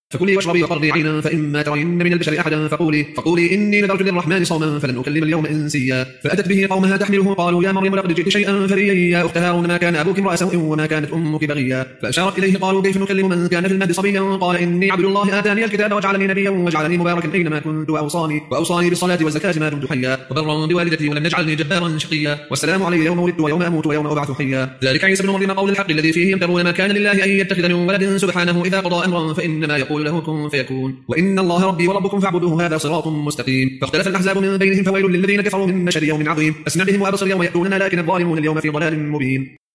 فكلي واشربي وقري عينا، فإما ترين من البشر أحدا فقولي إني نذرت للرحمن صوما فلن أكلم اليوم إنسيا. فأتت به قومها تحمله قالوا يا مريم لقد جئت شيئا فريا يا أخت هارون ما كان أبوك امرأ سوء وما كانت أمك بغيا. فأشارت إليه قالوا كيف نكلم من كان في المهد صبيا قال إني عبد الله آتاني الكتاب وجعلني نبيا وجعلني مباركا أينما كنت وأوصاني بالصلاة والزكاة ما دمت حيا وبرا بوالدتي ولم يجعلني جبارا شقيا والسلام علي يوم ولدت ويوم أموت ويوم أبعث حيا. ذلك عيسى بن مريم قول الحق الذي فيه يمترون ما كان لله أن يتخذ من ولد سبحانه إذا قضى أمرا فإنما يقول له كن فيكون وإن الله ربي وربكم فاعبدوه هذا صراط مستقيم. فاختلف الأحزاب من بينهم فويل للذين كفروا من مشهد يوم عظيم. أسمع بهم وأبصر يوم يأتوننا لكن الظالمون اليوم في ضلال مبين.